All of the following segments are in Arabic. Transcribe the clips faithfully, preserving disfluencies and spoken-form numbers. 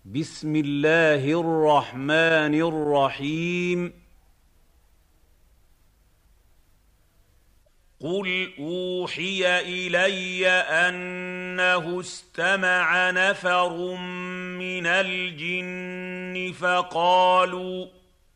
بسم الله الرحمن الرحيم. قل أوحي إلي أنه استمع نفر من الجن فقالوا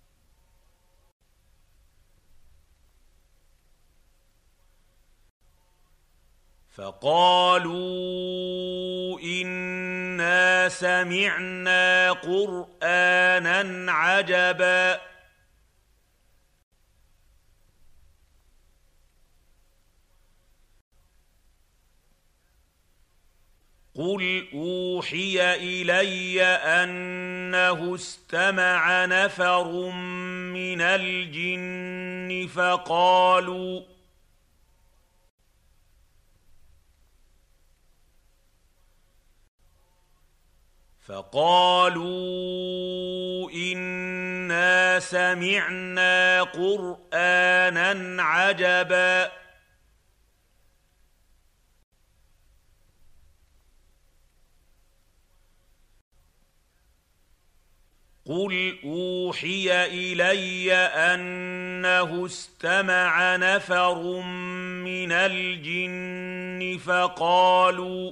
فقالوا إنا سمعنا قرآنا عجبا قل أوحي إلي أنه استمع نفر من الجن فقالوا فقالوا إنا سمعنا قرآنا عجبا قل أوحي إلي أنه استمع نفر من الجن فقالوا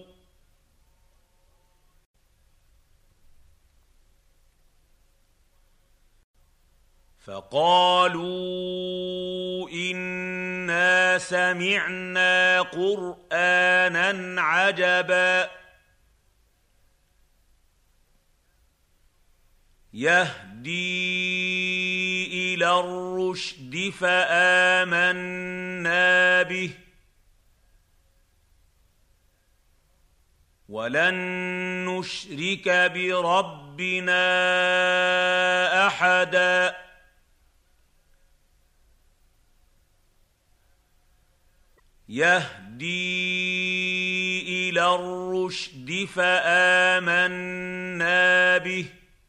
فقالوا إنا سمعنا قرآنا عجبا يهدي إلى الرشد فآمنا به ولن نشرك بربنا أحدا يهدي إلى الرشد فآمنا به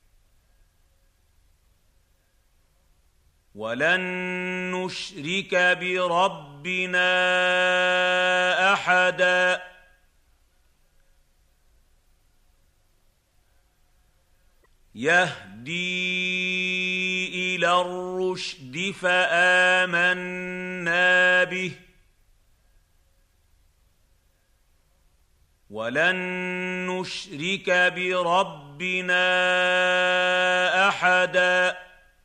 ولن نشرك بربنا أحدا يهدي إلى الرشد فآمنا به ولن نشرك بربنا أحدا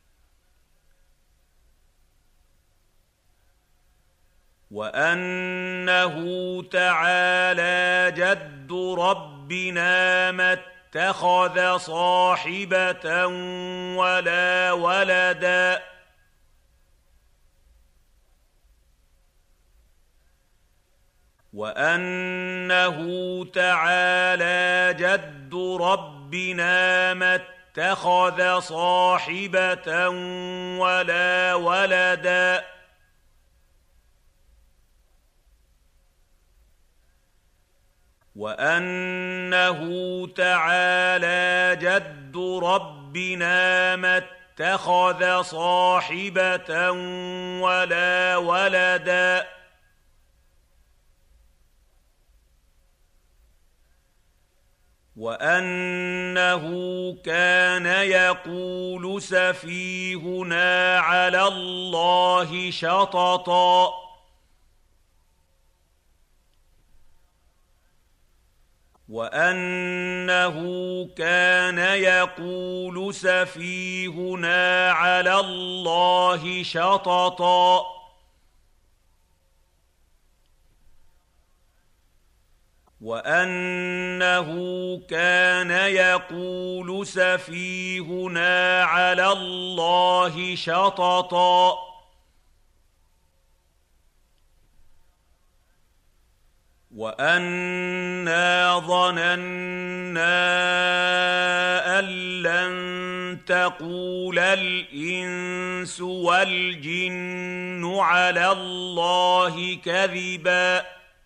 وأنه تعالى جد ربنا ما اتخذ صاحبة ولا ولدا وأنه تعالى جد ربنا ما اتخذ صاحبة ولا ولدا وأنه تعالى جد ربنا ما اتخذ صاحبة ولا ولدا وأنه كان يقول سفيهنا على الله شططا وأنه كان يقول سفيهنا على الله شططا وأنه كان يقول سفيهنا على الله شططا وأنا ظننا أن لن تقول الإنس والجن على الله كذبا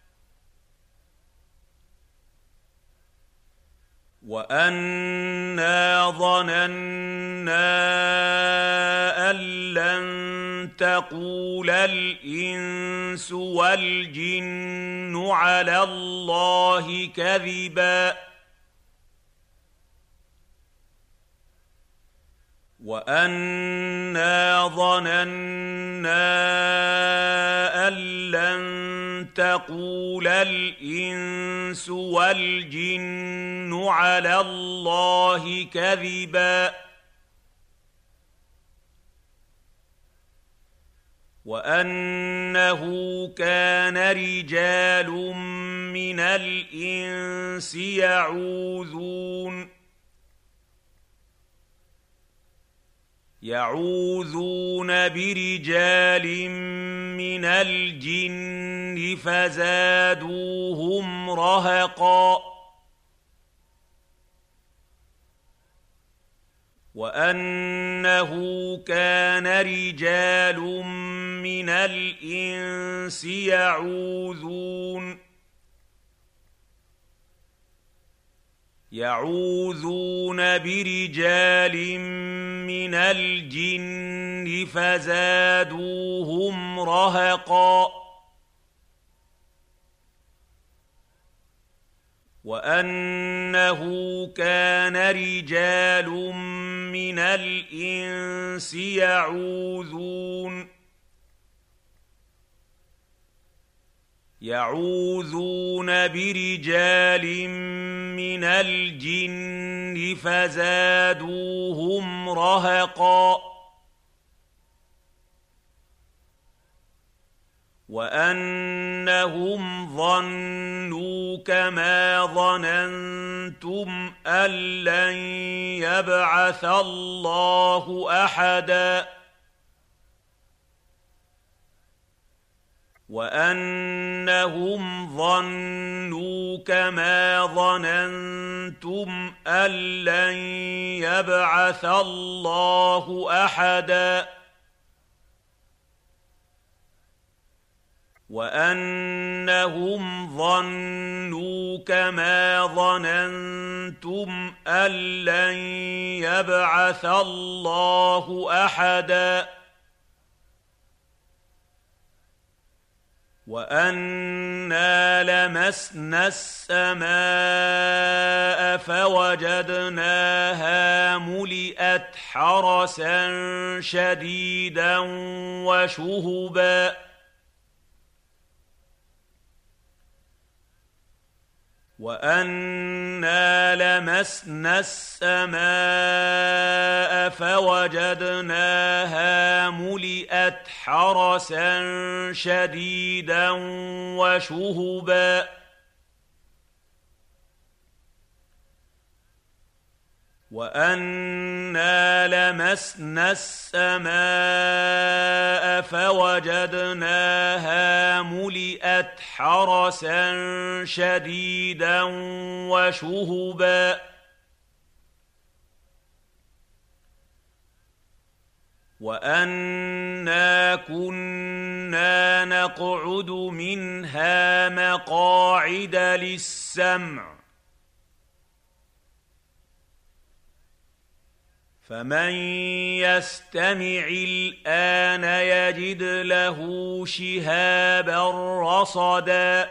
وأنا ظننا أن لن تقول الإنس والجن على الله كذبا وَأَنَّا ظَنَنَّا أَن لَّن تَقُولَ الْإِنسُ وَالْجِنُّ عَلَى اللَّهِ كَذِبًا وَأَنَّهُ كَانَ رِجَالٌ مِّنَ الْإِنسِ يَعُوذُونَ يعوذون برجال من الجن فزادوهم رهقا وأنه كان رجال من الإنس يعوذون يعوذون برجال من الجن فزادوهم رهقا وأنه كان رجال من الإنس يعوذون يعوذون برجال من الجن فزادوهم رهقا وأنهم ظنوا كما ظننتم أن لن يبعث الله أحدا وأنهم ظنوا كما ظننتم أن لن يبعث الله أحدا وأنهم ظنوا كما ظننتم أن لن يبعث الله أحدا وَأَنَّا لَمَسْنَا السَّمَاءَ فَوَجَدْنَاهَا مُلِئَتْ حَرَسًا شَدِيدًا وَشُهُبًا وَأَنَّا لَمَسْنَا السَّمَاءَ فَوَجَدْنَاهَا مُلِئَتْ حَرَسًا شَدِيدًا وَشُهُبًا وَأَنَّا لَمَسْنَا السَّمَاءَ فَوَجَدْنَاهَا مُلِئَتْ حَرَسًا شَدِيدًا وَشُهُبًا وَأَنَّا كُنَّا نَقْعُدُ مِنْهَا مَقَاعِدَ لِلسَّمْعِ فمن يستمع الآن يجد له شهابا رصدا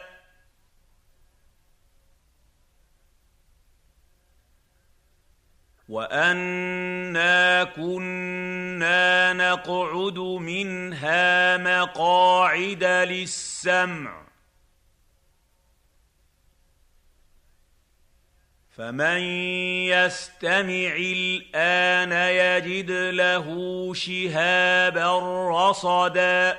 وأنا كنا نقعد منها مقاعد للسمع فمن يستمع الآن يجد له شهابا رصدا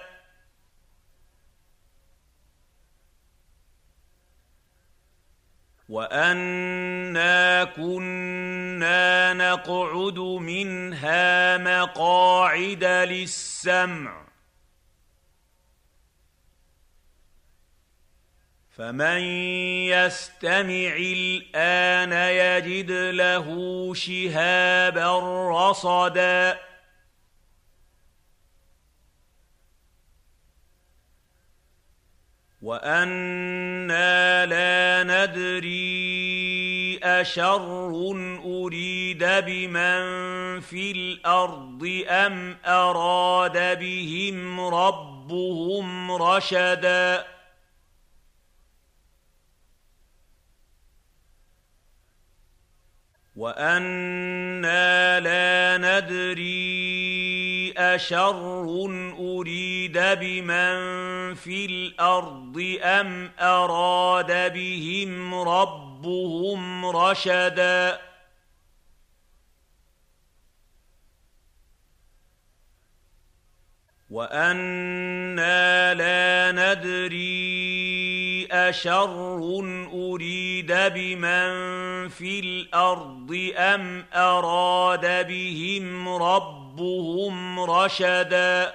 وأنا كنا نقعد منها مقاعد للسمع فمن يستمع الآن يجد له شهابا رصدا وأنا لا ندري أشر أريد بمن في الأرض أم أراد بهم ربهم رشدا وَأَنَّا لَا نَدْرِي أَشَرٌّ أُرِيدَ بِمَن فِي الْأَرْضِ أَمْ أَرَادَ بِهِمْ رَبُّهُمْ رَشَدًا وَأَنَّا لَا نَدْرِي أَشَرٌّ أُرِيدَ بِمَن فِي الْأَرْضِ أَمْ أَرَادَ بِهِمْ رَبُّهُمْ رَشَدًا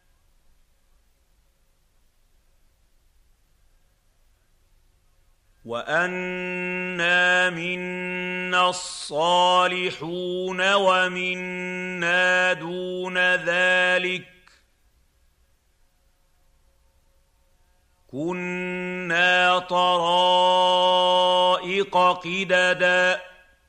وَأَنَّا مِنَّا الصَّالِحُونَ وَمِنَّا دُونَ ذَلِكَ كُنَّا طَرَائِقَ قِدَدًا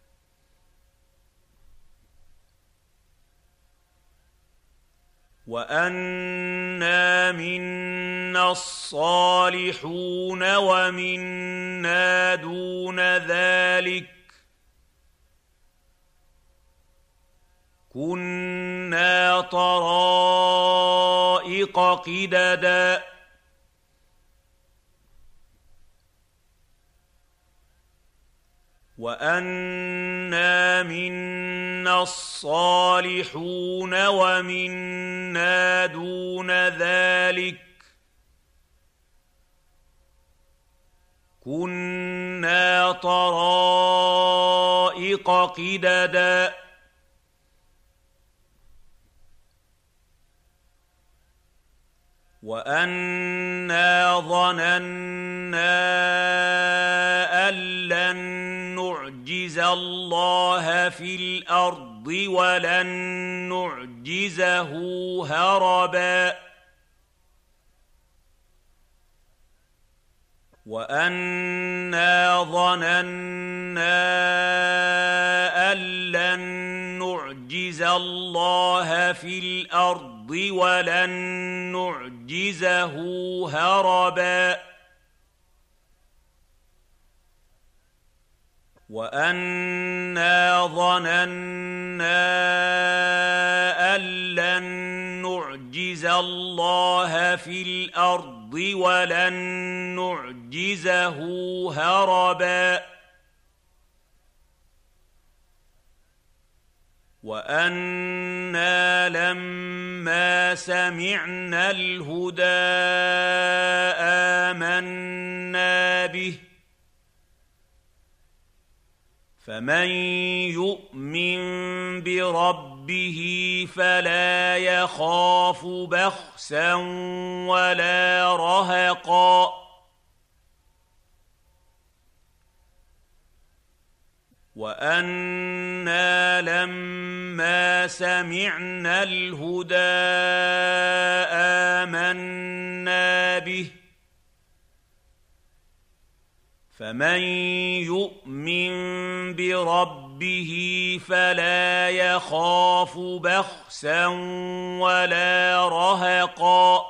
وَأَنَّا مِنَّا الصَّالِحُونَ وَمِنَّا دُونَ ذَلِكَ كُنَّا طَرَائِقَ قِدَدًا وَأَنَّا مِنَّا الصَّالِحُونَ وَمِنَّا دُونَ ذَلِكَ كُنَّا طَرَائِقَ قِدَدًا وَأَنَّا ظَنَنَّا أَن لَّن نُّعْجِزَ اللَّهَ فِي الْأَرْضِ وَلَن نُّعْجِزَهُ هَرَبًا وَأَنَّا ظَنَنَّا أَن لَّن نُّعْجِزَ اللَّهَ فِي الْأَرْضِ وَلَن نُّعْجِزَهُ هَرَبًا وَأَنَّا ظَنَنَّا أَن لَّن نُّعْجِزَ اللَّهَ فِي الْأَرْضِ وَلَن نُّعْجِزَهُ هَرَبًا وَأَنَّا لَمَّا سَمِعْنَا الْهُدَىٰ آمَنَّا بِهِ فَمَن يُؤْمِن بِرَبِّهِ فَلَا يَخَافُ بَخْسًا وَلَا رَهَقًا وَأَنَّا لَمَّا سَمِعْنَا الْهُدَىٰ آمَنَّا بِهِ فَمَن يُؤْمِن بِرَبِّهِ فَلَا يَخَافُ بَخْسًا وَلَا رَهَقًا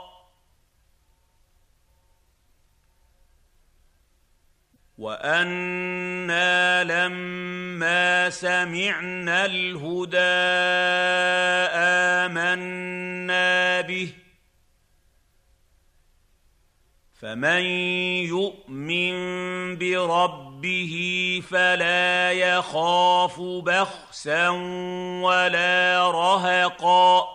وَأَنَّا لَمَّا سَمِعْنَا الْهُدَىٰ آمَنَّا بِهِ فَمَن يُؤْمِن بِرَبِّهِ فَلَا يَخَافُ بَخْسًا وَلَا رَهَقًا